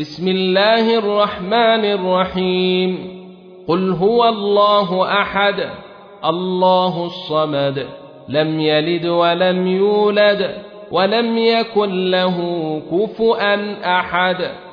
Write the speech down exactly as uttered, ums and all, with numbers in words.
بسم الله الرحمن الرحيم قل هو الله أحد الله الصمد لم يلد ولم يولد ولم يكن له كفؤا أحد